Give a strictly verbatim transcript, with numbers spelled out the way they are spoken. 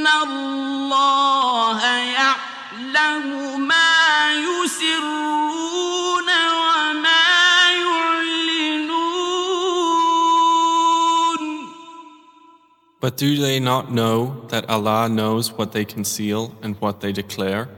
الله يعلم ما يسرون وما يعلنون. But do they not know that Allah knows what they conceal and what they declare?